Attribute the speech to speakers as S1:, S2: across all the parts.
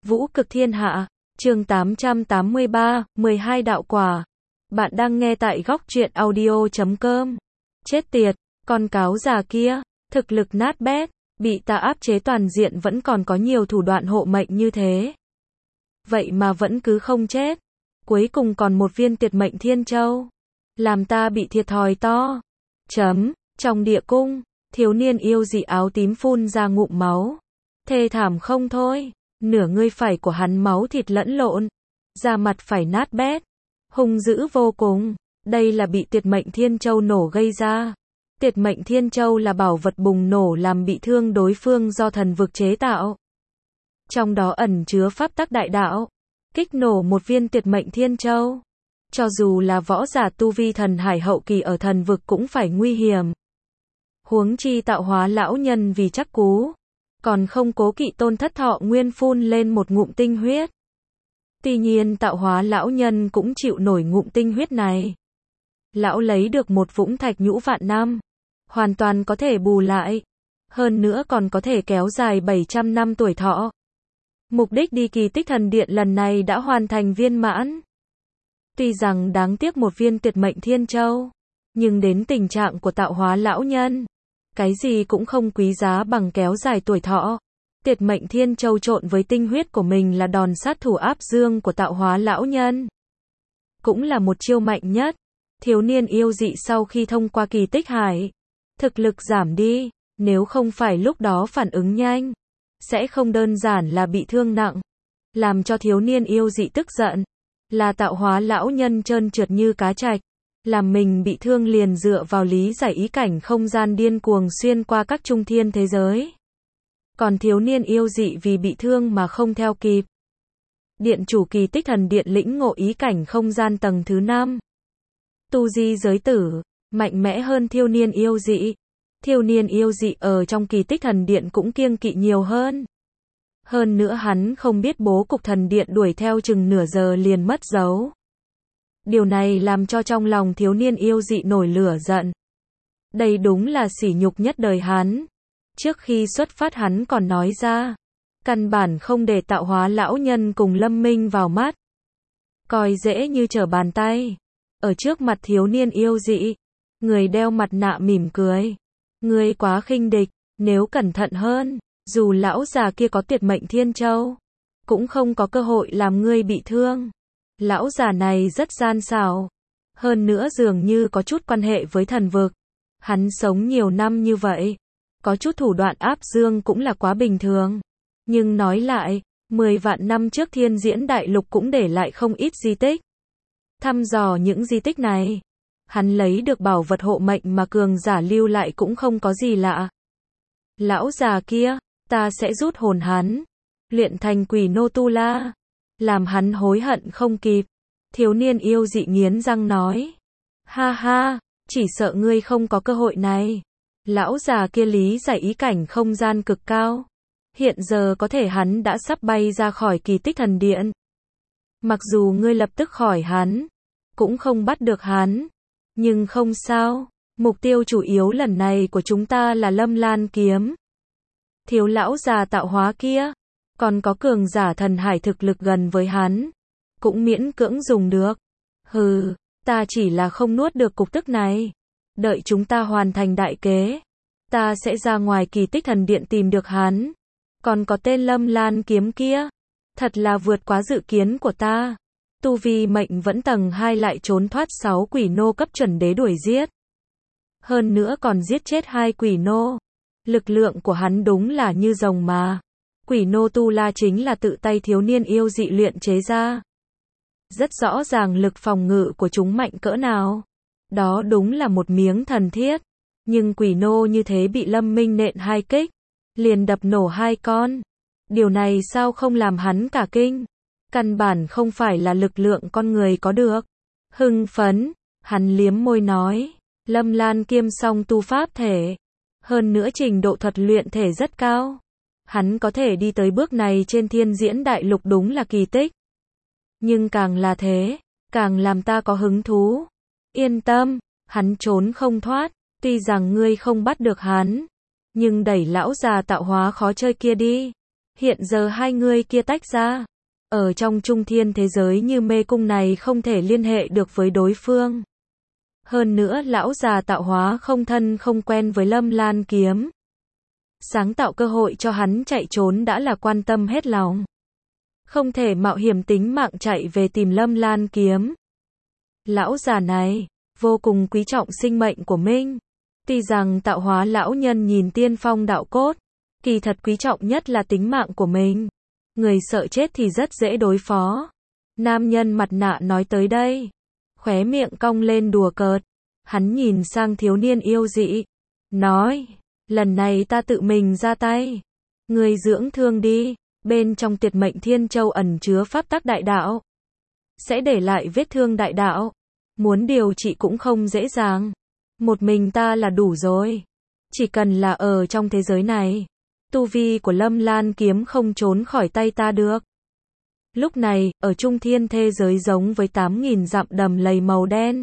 S1: Vũ cực thiên hạ, chương 883, 12 đạo quả. Bạn đang nghe tại góc truyện audio.com. Chết tiệt, con cáo già kia, thực lực nát bét, bị ta áp chế toàn diện vẫn còn có nhiều thủ đoạn hộ mệnh như thế. Vậy mà vẫn cứ không chết. Cuối cùng còn một viên tuyệt mệnh thiên châu. Làm ta bị thiệt thòi to. Trong địa cung, thiếu niên yêu dị áo tím phun ra ngụm máu. Thê thảm không thôi. Nửa người phải của hắn máu thịt lẫn lộn. Da mặt phải nát bét. Hung dữ vô cùng. Đây là bị tuyệt mệnh thiên châu nổ gây ra. Tuyệt mệnh thiên châu là bảo vật bùng nổ làm bị thương đối phương do thần vực chế tạo. Trong đó ẩn chứa pháp tắc đại đạo. Kích nổ một viên tuyệt mệnh thiên châu. Cho dù là võ giả tu vi thần hải hậu kỳ ở thần vực cũng phải nguy hiểm. Huống chi tạo hóa lão nhân vì chắc cú. Còn không cố kỵ tôn thất thọ nguyên phun lên một ngụm tinh huyết. Tuy nhiên tạo hóa lão nhân cũng chịu nổi ngụm tinh huyết này. Lão lấy được một vũng thạch nhũ vạn năm. Hoàn toàn có thể bù lại. Hơn nữa còn có thể kéo dài 700 năm tuổi thọ. Mục đích đi kỳ tích thần điện lần này đã hoàn thành viên mãn. Tuy rằng đáng tiếc một viên tuyệt mệnh thiên châu. Nhưng đến tình trạng của tạo hóa lão nhân. Cái gì cũng không quý giá bằng kéo dài tuổi thọ. Tuyệt mệnh thiên châu trộn với tinh huyết của mình là đòn sát thủ áp dương của tạo hóa lão nhân. Cũng là một chiêu mạnh nhất. Thiếu niên yêu dị sau khi thông qua kỳ tích hải. Thực lực giảm đi. Nếu không phải lúc đó phản ứng nhanh. Sẽ không đơn giản là bị thương nặng. Làm cho thiếu niên yêu dị tức giận. Là tạo hóa lão nhân trơn trượt như cá trạch. Làm mình bị thương liền dựa vào lý giải ý cảnh không gian điên cuồng xuyên qua các trung thiên thế giới. Còn thiếu niên yêu dị vì bị thương mà không theo kịp. Điện chủ kỳ tích thần điện lĩnh ngộ ý cảnh không gian tầng thứ 5. Tu di giới tử, mạnh mẽ hơn thiếu niên yêu dị. Thiếu niên yêu dị ở trong kỳ tích thần điện cũng kiêng kỵ nhiều hơn. Hơn nữa hắn không biết bố cục thần điện đuổi theo chừng nửa giờ liền mất dấu. Điều này làm cho trong lòng thiếu niên yêu dị nổi lửa giận. Đây đúng là sỉ nhục nhất đời hắn. Trước khi xuất phát hắn còn nói ra. Căn bản không để tạo hóa lão nhân cùng Lâm Minh vào mắt. Coi dễ như trở bàn tay. Ở trước mặt thiếu niên yêu dị. Người đeo mặt nạ mỉm cười. Ngươi quá khinh địch. Nếu cẩn thận hơn. Dù lão già kia có tuyệt mệnh thiên châu. Cũng không có cơ hội làm ngươi bị thương. Lão già này rất gian xảo. Hơn nữa dường như có chút quan hệ với thần vực. Hắn sống nhiều năm như vậy. Có chút thủ đoạn áp dương cũng là quá bình thường. Nhưng nói lại, 10 vạn năm trước thiên diễn đại lục cũng để lại không ít di tích. Thăm dò những di tích này. Hắn lấy được bảo vật hộ mệnh mà cường giả lưu lại cũng không có gì lạ. Lão già kia, ta sẽ rút hồn hắn. Luyện thành quỷ nô tu la. Làm hắn hối hận không kịp. Thiếu niên yêu dị nghiến răng nói. Ha ha, chỉ sợ ngươi không có cơ hội này. Lão già kia lý giải ý cảnh không gian cực cao. Hiện giờ có thể hắn đã sắp bay ra khỏi kỳ tích thần điện. Mặc dù ngươi lập tức khỏi hắn, cũng không bắt được hắn. Nhưng không sao, mục tiêu chủ yếu lần này của chúng ta là Lâm Lan kiếm. Thiếu lão già tạo hóa kia. Còn có cường giả thần hải thực lực gần với hắn. Cũng miễn cưỡng dùng được. Hừ, ta chỉ là không nuốt được cục tức này. Đợi chúng ta hoàn thành đại kế. Ta sẽ ra ngoài kỳ tích thần điện tìm được hắn. Còn có tên Lâm Lan kiếm kia. Thật là vượt quá dự kiến của ta. Tu vi mệnh vẫn tầng 2 lại trốn thoát 6 quỷ nô cấp chuẩn đế đuổi giết. Hơn nữa còn giết chết 2 quỷ nô. Lực lượng của hắn đúng là như rồng mà. Quỷ nô tu la chính là tự tay thiếu niên yêu dị luyện chế ra. Rất rõ ràng lực phòng ngự của chúng mạnh cỡ nào. Đó đúng là một miếng thần thiết. Nhưng quỷ nô như thế bị Lâm Minh nện 2 kích. Liền đập nổ 2 con. Điều này sao không làm hắn cả kinh. Căn bản không phải là lực lượng con người có được. Hưng phấn. Hắn liếm môi nói. Lâm Lan kiêm song tu pháp thể. Hơn nữa trình độ thuật luyện thể rất cao. Hắn có thể đi tới bước này trên thiên diễn đại lục đúng là kỳ tích. Nhưng càng là thế, càng làm ta có hứng thú. Yên tâm, hắn trốn không thoát. Tuy rằng ngươi không bắt được hắn, nhưng đẩy lão già tạo hóa khó chơi kia đi. Hiện giờ hai người kia tách ra. Ở trong trung thiên thế giới như mê cung này không thể liên hệ được với đối phương. Hơn nữa lão già tạo hóa không thân không quen với Lâm Lan kiếm. Sáng tạo cơ hội cho hắn chạy trốn đã là quan tâm hết lòng. Không thể mạo hiểm tính mạng chạy về tìm Lâm Lan kiếm. Lão già này, vô cùng quý trọng sinh mệnh của mình. Tuy rằng tạo hóa lão nhân nhìn tiên phong đạo cốt, kỳ thật quý trọng nhất là tính mạng của mình. Người sợ chết thì rất dễ đối phó. Nam nhân mặt nạ nói tới đây, khóe miệng cong lên đùa cợt. Hắn nhìn sang thiếu niên yêu dị, nói, lần này ta tự mình ra tay. Người dưỡng thương đi, bên trong tuyệt mệnh thiên châu ẩn chứa pháp tắc đại đạo. Sẽ để lại vết thương đại đạo. Muốn điều trị cũng không dễ dàng. Một mình ta là đủ rồi. Chỉ cần là ở trong thế giới này, tu vi của Lâm Lan kiếm không trốn khỏi tay ta được. Lúc này, ở trung thiên thế giới giống với 8.000 dặm đầm lầy màu đen.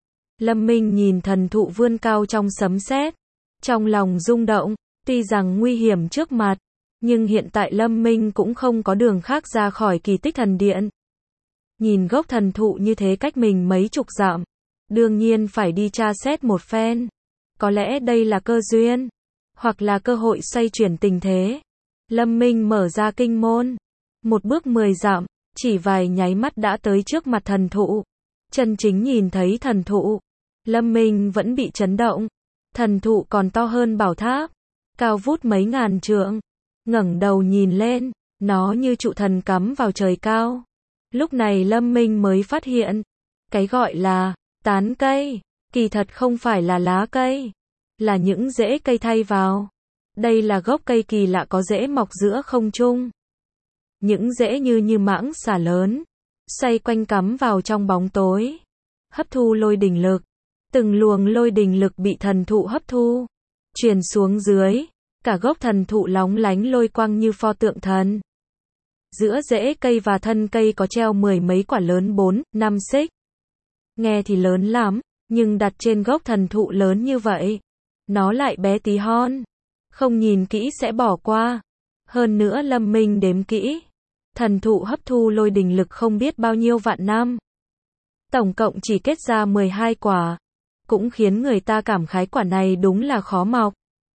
S1: Lâm Minh nhìn thần thụ vươn cao trong sấm sét, trong lòng rung động, tuy rằng nguy hiểm trước mặt, nhưng hiện tại Lâm Minh cũng không có đường khác ra khỏi kỳ tích thần điện. Nhìn gốc thần thụ như thế cách mình mấy chục dặm, đương nhiên phải đi tra xét một phen. Có lẽ đây là cơ duyên, hoặc là cơ hội xoay chuyển tình thế. Lâm Minh mở ra kinh môn, một bước 10 dặm, chỉ vài nháy mắt đã tới trước mặt thần thụ. Chân chính nhìn thấy thần thụ, Lâm Minh vẫn bị chấn động. Thần thụ còn to hơn bảo tháp, cao vút mấy ngàn trượng. Ngẩng đầu nhìn lên, nó như trụ thần cắm vào trời cao. Lúc này Lâm Minh mới phát hiện, cái gọi là tán cây, kỳ thật không phải là lá cây, là những rễ cây thay vào. Đây là gốc cây kỳ lạ có rễ mọc giữa không trung. Những rễ như mãng xà lớn, xoay quanh cắm vào trong bóng tối, hấp thu lôi đình lực. Từng luồng lôi đình lực bị thần thụ hấp thu, truyền xuống dưới, cả gốc thần thụ lóng lánh lôi quang như pho tượng thần. Giữa rễ cây và thân cây có treo 10 mấy quả lớn 4, 5 xích. Nghe thì lớn lắm, nhưng đặt trên gốc thần thụ lớn như vậy, nó lại bé tí hon. Không nhìn kỹ sẽ bỏ qua. Hơn nữa Lâm Minh đếm kỹ, thần thụ hấp thu lôi đình lực không biết bao nhiêu vạn năm. Tổng cộng chỉ kết ra 12 quả. Cũng khiến người ta cảm khái quả này đúng là khó mọc.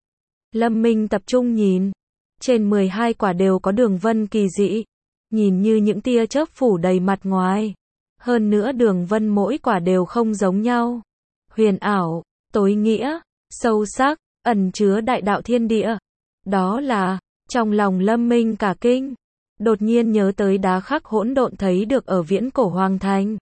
S1: Lâm Minh tập trung nhìn. Trên 12 quả đều có đường vân kỳ dị. Nhìn như những tia chớp phủ đầy mặt ngoài. Hơn nữa đường vân mỗi quả đều không giống nhau. Huyền ảo, tối nghĩa, sâu sắc, ẩn chứa đại đạo thiên địa. Đó là, trong lòng Lâm Minh cả kinh. Đột nhiên nhớ tới đá khắc hỗn độn thấy được ở viễn cổ Hoàng Thành.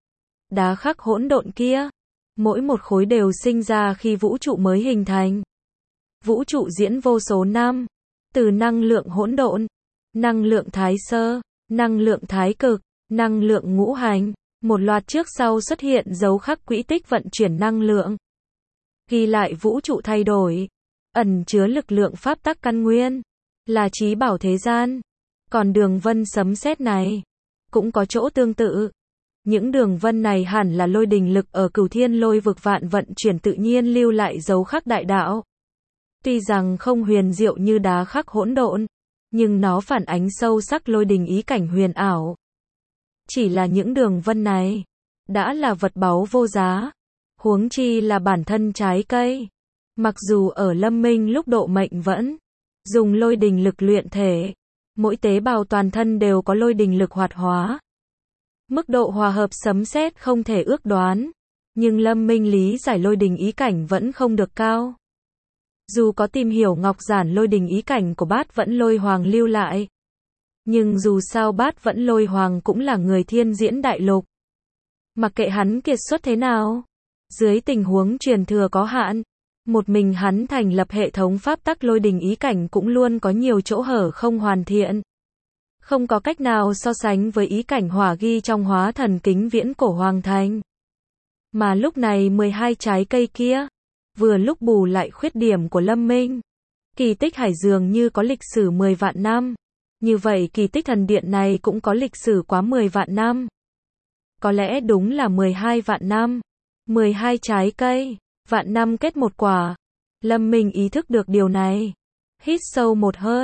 S1: Đá khắc hỗn độn kia, mỗi một khối đều sinh ra khi vũ trụ mới hình thành. Vũ trụ diễn vô số năm, từ năng lượng hỗn độn, năng lượng thái sơ, năng lượng thái cực, năng lượng ngũ hành, một loạt trước sau xuất hiện dấu khắc quỹ tích vận chuyển năng lượng. Ghi lại vũ trụ thay đổi, ẩn chứa lực lượng pháp tắc căn nguyên, là trí bảo thế gian. Còn đường vân sấm sét này, cũng có chỗ tương tự. Những đường vân này hẳn là lôi đình lực ở Cửu Thiên Lôi vực vạn vận chuyển tự nhiên lưu lại dấu khắc đại đạo. Tuy rằng không huyền diệu như đá khắc hỗn độn, nhưng nó phản ánh sâu sắc lôi đình ý cảnh huyền ảo. Chỉ là những đường vân này, đã là vật báu vô giá, huống chi là bản thân trái cây. Mặc dù ở Lâm Minh lúc độ mệnh vẫn dùng lôi đình lực luyện thể, mỗi tế bào toàn thân đều có lôi đình lực hoạt hóa. Mức độ hòa hợp sấm sét không thể ước đoán, nhưng Lâm Minh lý giải lôi đình ý cảnh vẫn không được cao. Dù có tìm hiểu ngọc giản lôi đình ý cảnh của Bát Vẫn Lôi Hoàng lưu lại, nhưng dù sao Bát Vẫn Lôi Hoàng cũng là người thiên diễn đại lục. Mặc kệ hắn kiệt xuất thế nào, dưới tình huống truyền thừa có hạn, một mình hắn thành lập hệ thống pháp tắc lôi đình ý cảnh cũng luôn có nhiều chỗ hở không hoàn thiện. Không có cách nào so sánh với ý cảnh hỏa ghi trong Hóa Thần Kính viễn cổ Hoàng Thành. Mà lúc này 12 trái cây kia, vừa lúc bù lại khuyết điểm của Lâm Minh. Kỳ tích hải dường như có lịch sử 10 vạn năm. Như vậy kỳ tích thần điện này cũng có lịch sử quá 10 vạn năm. Có lẽ đúng là 12 vạn năm. 12 trái cây, vạn năm kết một quả. Lâm Minh ý thức được điều này. Hít sâu một hơi,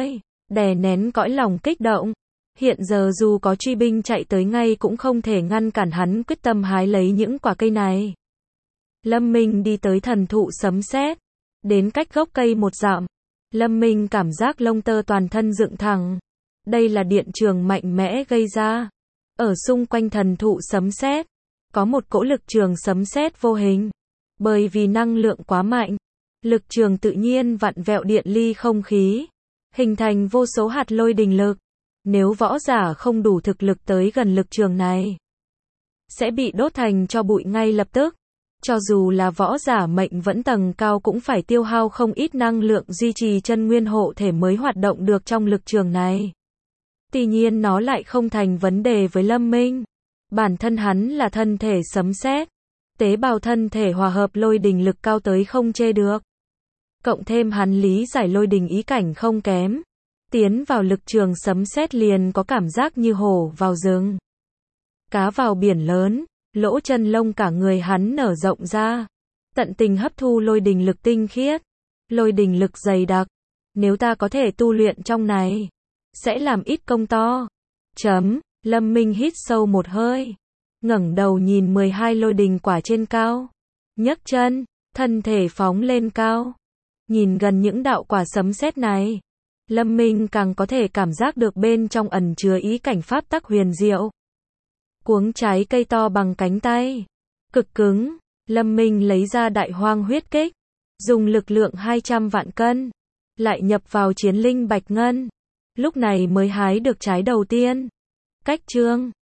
S1: đè nén cõi lòng kích động. Hiện giờ dù có truy binh chạy tới ngay cũng không thể ngăn cản hắn quyết tâm hái lấy những quả cây này. Lâm Minh đi tới thần thụ sấm sét, đến cách gốc cây 1 dặm. Lâm Minh cảm giác lông tơ toàn thân dựng thẳng. Đây là điện trường mạnh mẽ gây ra. Ở xung quanh thần thụ sấm sét, có một cỗ lực trường sấm sét vô hình. Bởi vì năng lượng quá mạnh, lực trường tự nhiên vặn vẹo điện ly không khí, hình thành vô số hạt lôi đình lực. Nếu võ giả không đủ thực lực tới gần lực trường này, sẽ bị đốt thành tro bụi ngay lập tức. Cho dù là võ giả mệnh vẫn tầng cao cũng phải tiêu hao không ít năng lượng duy trì chân nguyên hộ thể mới hoạt động được trong lực trường này. Tuy nhiên nó lại không thành vấn đề với Lâm Minh. Bản thân hắn là thân thể sấm sét, tế bào thân thể hòa hợp lôi đình lực cao tới không chê được. Cộng thêm hắn lý giải lôi đình ý cảnh không kém, tiến vào lực trường sấm sét liền có cảm giác như hổ vào rừng, cá vào biển lớn. Lỗ chân lông cả người hắn nở rộng ra, tận tình hấp thu lôi đình lực tinh khiết, lôi đình lực dày đặc. Nếu ta có thể tu luyện trong này, sẽ làm ít công to. Lâm Minh hít sâu một hơi, ngẩng đầu nhìn 12 lôi đình quả trên cao, nhấc chân, thân thể phóng lên cao. Nhìn gần những đạo quả sấm sét này, Lâm Minh càng có thể cảm giác được bên trong ẩn chứa ý cảnh pháp tắc huyền diệu. Cuống trái cây to bằng cánh tay, cực cứng, Lâm Minh lấy ra Đại Hoang huyết kích, dùng lực lượng 200 vạn cân, lại nhập vào chiến linh bạch ngân. Lúc này mới hái được trái đầu tiên. Cách chương